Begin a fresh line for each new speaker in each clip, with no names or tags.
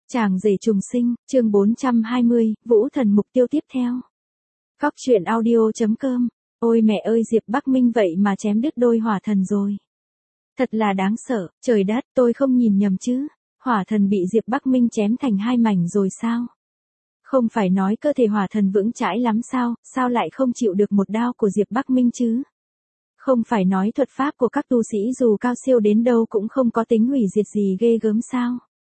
Chàng rể trùng sinh, chương 420, Vũ Thần mục tiêu tiếp theo. Góc truyện audio.com. Ôi mẹ ơi, Diệp Bắc Minh vậy mà chém đứt đôi hỏa thần rồi. Thật là đáng sợ, trời đất, tôi không nhìn nhầm chứ. Hỏa thần bị Diệp Bắc Minh chém thành hai mảnh rồi sao? Không phải nói cơ thể hỏa thần vững chãi lắm sao, sao lại không chịu được một đao của Diệp Bắc Minh chứ? Không phải nói thuật pháp của các tu sĩ dù cao siêu đến đâu cũng không có tính hủy diệt gì ghê gớm sao?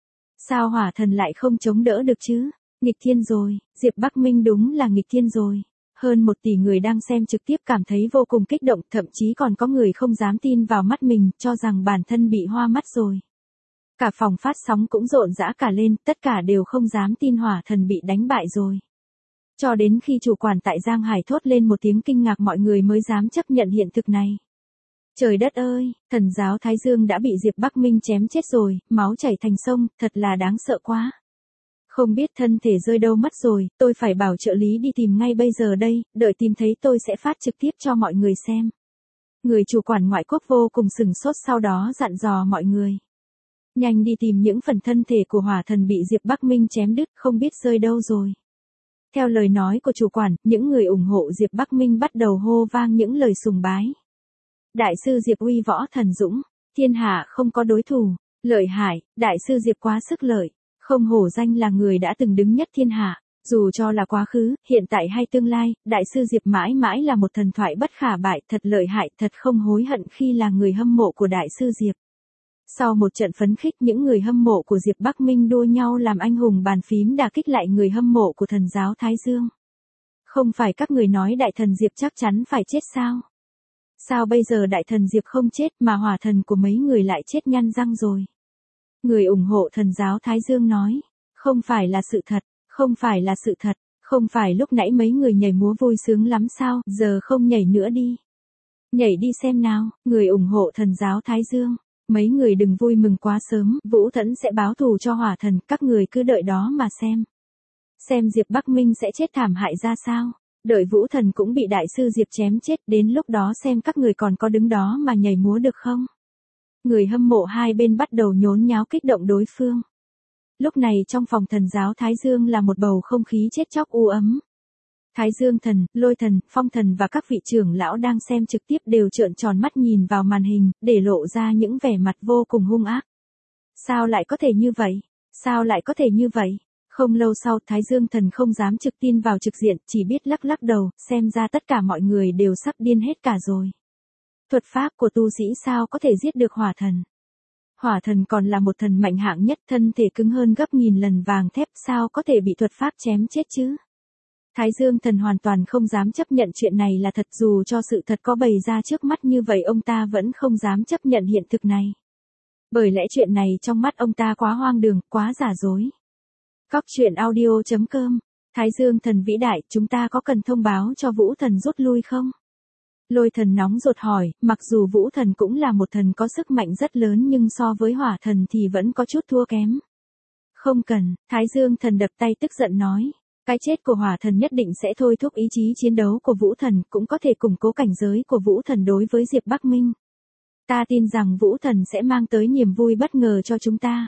Sao hỏa thần lại không chống đỡ được chứ? Nghịch thiên rồi, Diệp Bắc Minh đúng là nghịch thiên rồi. Hơn 1 tỷ người đang xem trực tiếp cảm thấy vô cùng kích động, thậm chí còn có người không dám tin vào mắt mình, cho rằng bản thân bị hoa mắt rồi. Cả phòng phát sóng cũng rộn rã cả lên, tất cả đều không dám tin hỏa thần bị đánh bại rồi. Cho đến khi chủ quản tại Giang Hải thốt lên một tiếng kinh ngạc mọi người mới dám chấp nhận hiện thực này. Trời đất ơi, thần giáo Thái Dương đã bị Diệp Bắc Minh chém chết rồi, máu chảy thành sông, thật là đáng sợ quá. Không biết thân thể rơi đâu mất rồi, tôi phải bảo trợ lý đi tìm ngay bây giờ đây, đợi tìm thấy tôi sẽ phát trực tiếp cho mọi người xem. Người chủ quản ngoại quốc vô cùng sửng sốt, sau đó dặn dò mọi người. Nhanh đi tìm những phần thân thể của hỏa thần bị Diệp Bắc Minh chém đứt, không biết rơi đâu rồi. Theo lời nói của chủ quản, những người ủng hộ Diệp Bắc Minh bắt đầu hô vang những lời sùng bái. Đại sư Diệp uy võ thần dũng, thiên hạ không có đối thủ, lợi hại, đại sư Diệp quá sức lợi, không hổ danh là người đã từng đứng nhất thiên hạ, dù cho là quá khứ, hiện tại hay tương lai, đại sư Diệp mãi mãi là một thần thoại bất khả bại, thật lợi hại, thật không hối hận khi là người hâm mộ của đại sư Diệp. Sau một trận phấn khích, những người hâm mộ của Diệp Bắc Minh đua nhau làm anh hùng bàn phím đả kích lại người hâm mộ của thần giáo Thái Dương. Không phải các người nói đại thần Diệp chắc chắn phải chết sao? Sao bây giờ đại thần Diệp không chết mà hỏa thần của mấy người lại chết nhăn răng rồi? Người ủng hộ thần giáo Thái Dương nói, không phải là sự thật, không phải là sự thật, không phải lúc nãy mấy người nhảy múa vui sướng lắm sao, giờ không nhảy nữa đi. Nhảy đi xem nào, người ủng hộ thần giáo Thái Dương. Mấy người đừng vui mừng quá sớm, Vũ Thẫn sẽ báo thù cho hỏa thần, các người cứ đợi đó mà xem. Xem Diệp Bắc Minh sẽ chết thảm hại ra sao. Đợi Vũ Thần cũng bị đại sư Diệp chém chết, đến lúc đó xem các người còn có đứng đó mà nhảy múa được không. Người hâm mộ hai bên bắt đầu nhốn nháo kích động đối phương. Lúc này trong phòng thần giáo Thái Dương là một bầu không khí chết chóc u ấm. Thái Dương thần, Lôi thần, Phong thần và các vị trưởng lão đang xem trực tiếp đều trợn tròn mắt nhìn vào màn hình, để lộ ra những vẻ mặt vô cùng hung ác. Sao lại có thể như vậy? Sao lại có thể như vậy? Không lâu sau, Thái Dương thần không dám trực tin vào trực diện, chỉ biết lắc lắc đầu, xem ra tất cả mọi người đều sắp điên hết cả rồi. Thuật pháp của tu sĩ sao có thể giết được hỏa thần? Hỏa thần còn là một thần mạnh hạng nhất, thân thể cứng hơn gấp nghìn lần vàng thép, sao có thể bị thuật pháp chém chết chứ? Thái Dương thần hoàn toàn không dám chấp nhận chuyện này là thật, dù cho sự thật có bày ra trước mắt như vậy ông ta vẫn không dám chấp nhận hiện thực này. Bởi lẽ chuyện này trong mắt ông ta quá hoang đường, quá giả dối. Góc truyện audio.com. Thái Dương thần vĩ đại, chúng ta có cần thông báo cho Vũ thần rút lui không? Lôi thần nóng ruột hỏi, mặc dù Vũ thần cũng là một thần có sức mạnh rất lớn nhưng so với hỏa thần thì vẫn có chút thua kém. Không cần, Thái Dương thần đập tay tức giận nói. Cái chết của hỏa thần nhất định sẽ thôi thúc ý chí chiến đấu của Vũ thần, cũng có thể củng cố cảnh giới của Vũ thần đối với Diệp Bắc Minh. Ta tin rằng Vũ thần sẽ mang tới niềm vui bất ngờ cho chúng ta.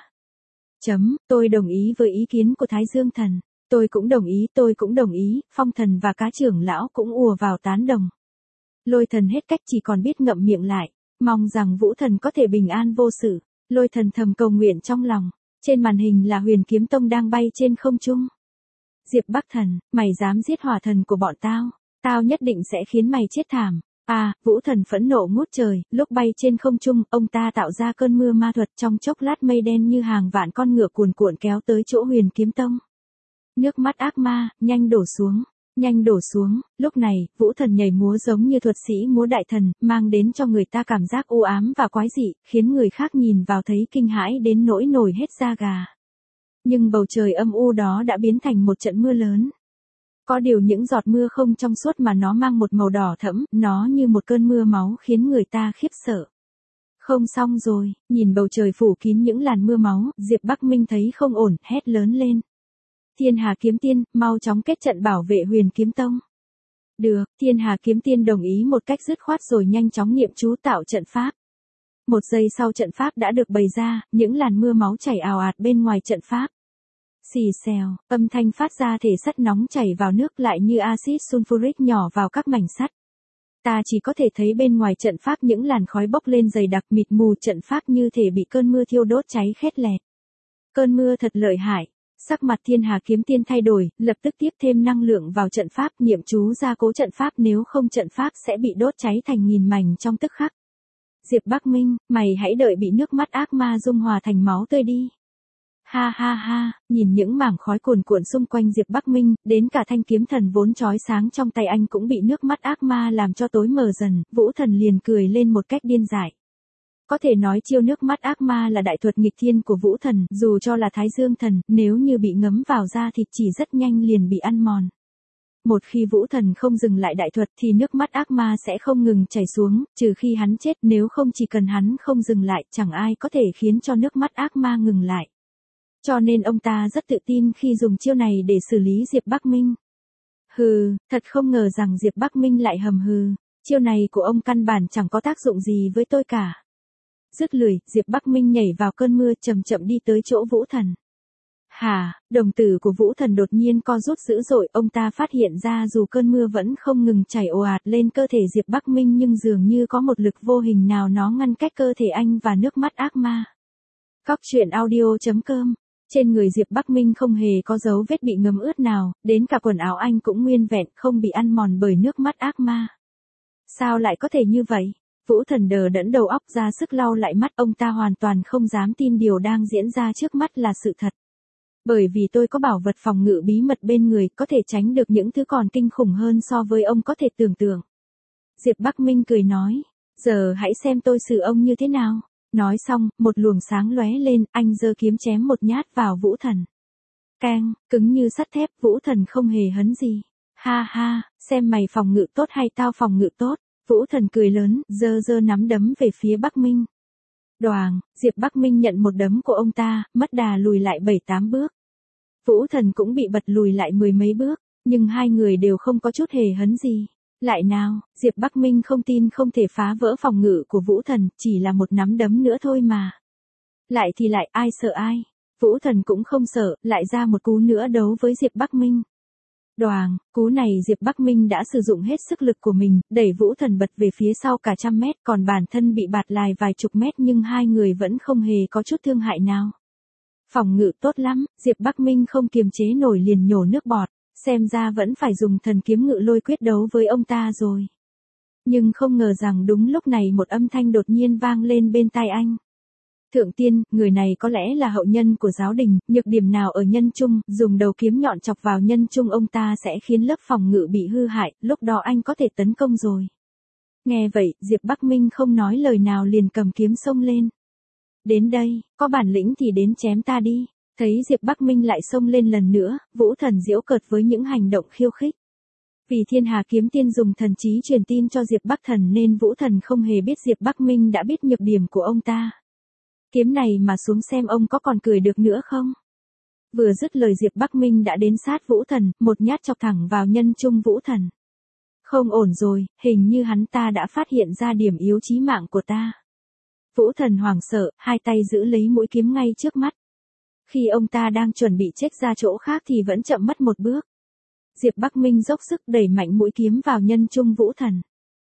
Tôi đồng ý với ý kiến của Thái Dương thần. Tôi cũng đồng ý, Phong thần và cá trưởng lão cũng ùa vào tán đồng. Lôi thần hết cách chỉ còn biết ngậm miệng lại, mong rằng Vũ thần có thể bình an vô sự. Lôi thần thầm cầu nguyện trong lòng. Trên màn hình là Huyền Kiếm Tông đang bay trên không trung. Diệp Bắc thần, mày dám giết hỏa thần của bọn tao, tao nhất định sẽ khiến mày chết thảm. Vũ thần phẫn nộ ngút trời, lúc bay trên không trung, ông ta tạo ra cơn mưa ma thuật, trong chốc lát mây đen như hàng vạn con ngựa cuồn cuộn kéo tới chỗ Huyền Kiếm Tông. Nước mắt ác ma, nhanh đổ xuống, lúc này, Vũ thần nhảy múa giống như thuật sĩ múa đại thần, mang đến cho người ta cảm giác u ám và quái dị, khiến người khác nhìn vào thấy kinh hãi đến nỗi nổi hết da gà. Nhưng bầu trời âm u đó đã biến thành một trận mưa lớn. Có điều những giọt mưa không trong suốt mà nó mang một màu đỏ thẫm, nó như một cơn mưa máu khiến người ta khiếp sợ. Không xong rồi, nhìn bầu trời phủ kín những làn mưa máu, Diệp Bắc Minh thấy không ổn, hét lớn lên. Thiên Hà Kiếm Tiên, mau chóng kết trận bảo vệ Huyền Kiếm Tông. Được, Thiên Hà Kiếm Tiên đồng ý một cách dứt khoát rồi nhanh chóng niệm chú tạo trận pháp. 1 giây sau trận pháp đã được bày ra, những làn mưa máu chảy ào ạt bên ngoài trận pháp. Xì xèo, âm thanh phát ra thể sắt nóng chảy vào nước lại như axit sulfuric nhỏ vào các mảnh sắt. Ta chỉ có thể thấy bên ngoài trận pháp những làn khói bốc lên dày đặc mịt mù, trận pháp như thể bị cơn mưa thiêu đốt cháy khét lẹt. Cơn mưa thật lợi hại. Sắc mặt Thiên Hà Kiếm Tiên thay đổi, lập tức tiếp thêm năng lượng vào trận pháp, niệm chú gia cố trận pháp, nếu không trận pháp sẽ bị đốt cháy thành nghìn mảnh trong tức khắc. Diệp Bắc Minh, mày hãy đợi bị nước mắt ác ma dung hòa thành máu tươi đi. Ha ha ha, nhìn những mảng khói cuồn cuộn xung quanh Diệp Bắc Minh, đến cả thanh kiếm thần vốn chói sáng trong tay anh cũng bị nước mắt ác ma làm cho tối mờ dần, Vũ Thần liền cười lên một cách điên dại. Có thể nói chiêu nước mắt ác ma là đại thuật nghịch thiên của Vũ Thần, dù cho là Thái Dương Thần, nếu như bị ngấm vào da thịt chỉ rất nhanh liền bị ăn mòn. Một khi Vũ Thần không dừng lại đại thuật thì nước mắt ác ma sẽ không ngừng chảy xuống, trừ khi hắn chết, nếu không chỉ cần hắn không dừng lại, chẳng ai có thể khiến cho nước mắt ác ma ngừng lại. Cho nên ông ta rất tự tin khi dùng chiêu này để xử lý Diệp Bắc Minh. Hừ, thật không ngờ rằng Diệp Bắc Minh lại hầm hừ, chiêu này của ông căn bản chẳng có tác dụng gì với tôi cả. Dứt lời, Diệp Bắc Minh nhảy vào cơn mưa chậm chậm đi tới chỗ Vũ Thần. Hả, đồng tử của Vũ Thần đột nhiên co rút dữ dội, ông ta phát hiện ra dù cơn mưa vẫn không ngừng chảy ồ ạt lên cơ thể Diệp Bắc Minh nhưng dường như có một lực vô hình nào nó ngăn cách cơ thể anh và nước mắt ác ma. Coctruyện.audio.com. Trên người Diệp Bắc Minh không hề có dấu vết bị ngấm ướt nào, đến cả quần áo anh cũng nguyên vẹn, không bị ăn mòn bởi nước mắt ác ma. Sao lại có thể như vậy? Vũ Thần đờ đẫn đầu óc ra sức lau lại mắt, ông ta hoàn toàn không dám tin điều đang diễn ra trước mắt là sự thật. Bởi vì tôi có bảo vật phòng ngự bí mật bên người, có thể tránh được những thứ còn kinh khủng hơn so với ông có thể tưởng tượng. Diệp Bắc Minh cười nói, giờ hãy xem tôi xử ông như thế nào. Nói xong, một luồng sáng lóe lên, anh giơ kiếm chém một nhát vào Vũ Thần. Keng, cứng như sắt thép, Vũ Thần không hề hấn gì. Ha ha, xem mày phòng ngự tốt hay tao phòng ngự tốt. Vũ Thần cười lớn, giơ nắm đấm về phía Bắc Minh. Đoàng, Diệp Bắc Minh nhận một đấm của ông ta, mất đà lùi lại 7-8 bước. Vũ Thần cũng bị bật lùi lại 10 mấy bước, nhưng hai người đều không có chút hề hấn gì. Lại nào, Diệp Bắc Minh không tin không thể phá vỡ phòng ngự của Vũ Thần, chỉ là một nắm đấm nữa thôi mà. Lại thì lại, ai sợ ai. Vũ Thần cũng không sợ, lại ra một cú nữa đấu với Diệp Bắc Minh. Đoàng, cú này Diệp Bắc Minh đã sử dụng hết sức lực của mình, đẩy Vũ Thần bật về phía sau cả trăm mét, còn bản thân bị bạt lài vài chục mét nhưng hai người vẫn không hề có chút thương hại nào. Phòng ngự tốt lắm, Diệp Bắc Minh không kiềm chế nổi liền nhổ nước bọt, xem ra vẫn phải dùng thần kiếm ngự lôi quyết đấu với ông ta rồi. Nhưng không ngờ rằng đúng lúc này một âm thanh đột nhiên vang lên bên tai anh. Thượng tiên, người này có lẽ là hậu nhân của giáo đình, nhược điểm nào ở nhân trung, dùng đầu kiếm nhọn chọc vào nhân trung ông ta sẽ khiến lớp phòng ngự bị hư hại, lúc đó anh có thể tấn công rồi. Nghe vậy, Diệp Bắc Minh không nói lời nào liền cầm kiếm xông lên. Đến đây, có bản lĩnh thì đến chém ta đi. Thấy Diệp Bắc Minh lại xông lên lần nữa, Vũ Thần giễu cợt với những hành động khiêu khích. Vì Thiên Hà Kiếm Tiên dùng thần trí truyền tin cho Diệp Bắc Thần nên Vũ Thần không hề biết Diệp Bắc Minh đã biết nhược điểm của ông ta. Kiếm này mà xuống xem ông có còn cười được nữa không? Vừa dứt lời Diệp Bắc Minh đã đến sát Vũ Thần, một nhát chọc thẳng vào nhân trung Vũ Thần. Không ổn rồi, hình như hắn ta đã phát hiện ra điểm yếu chí mạng của ta. Vũ Thần hoảng sợ, hai tay giữ lấy mũi kiếm ngay trước mắt. Khi ông ta đang chuẩn bị chếch ra chỗ khác thì vẫn chậm mất một bước. Diệp Bắc Minh dốc sức đẩy mạnh mũi kiếm vào nhân trung Vũ Thần.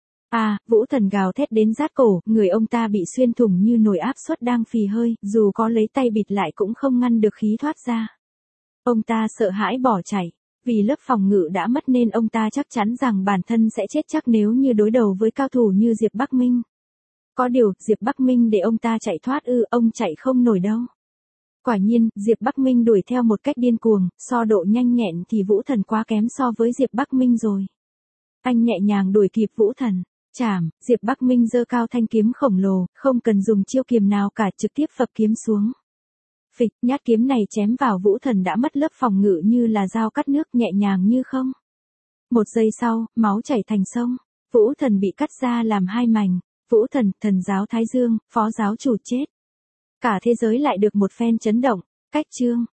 Vũ Thần gào thét đến rát cổ, người ông ta bị xuyên thủng như nồi áp suất đang phì hơi, dù có lấy tay bịt lại cũng không ngăn được khí thoát ra. Ông ta sợ hãi bỏ chạy, vì lớp phòng ngự đã mất nên ông ta chắc chắn rằng bản thân sẽ chết chắc nếu như đối đầu với cao thủ như Diệp Bắc Minh. Có điều, Diệp Bắc Minh để ông ta chạy thoát ông chạy không nổi đâu. Quả nhiên, Diệp Bắc Minh đuổi theo một cách điên cuồng, so độ nhanh nhẹn thì Vũ Thần quá kém so với Diệp Bắc Minh rồi. Anh nhẹ nhàng đuổi kịp Vũ Thần. Chảm, Diệp Bắc Minh giơ cao thanh kiếm khổng lồ, không cần dùng chiêu kiềm nào cả, trực tiếp phập kiếm xuống. Phịch, nhát kiếm này chém vào Vũ Thần đã mất lớp phòng ngự như là dao cắt nước, nhẹ nhàng như không. Một giây sau, máu chảy thành sông. Vũ Thần bị cắt ra làm hai mảnh. Vũ Thần, thần giáo Thái Dương, phó giáo chủ chết. Cả thế giới lại được một phen chấn động. Cách chương.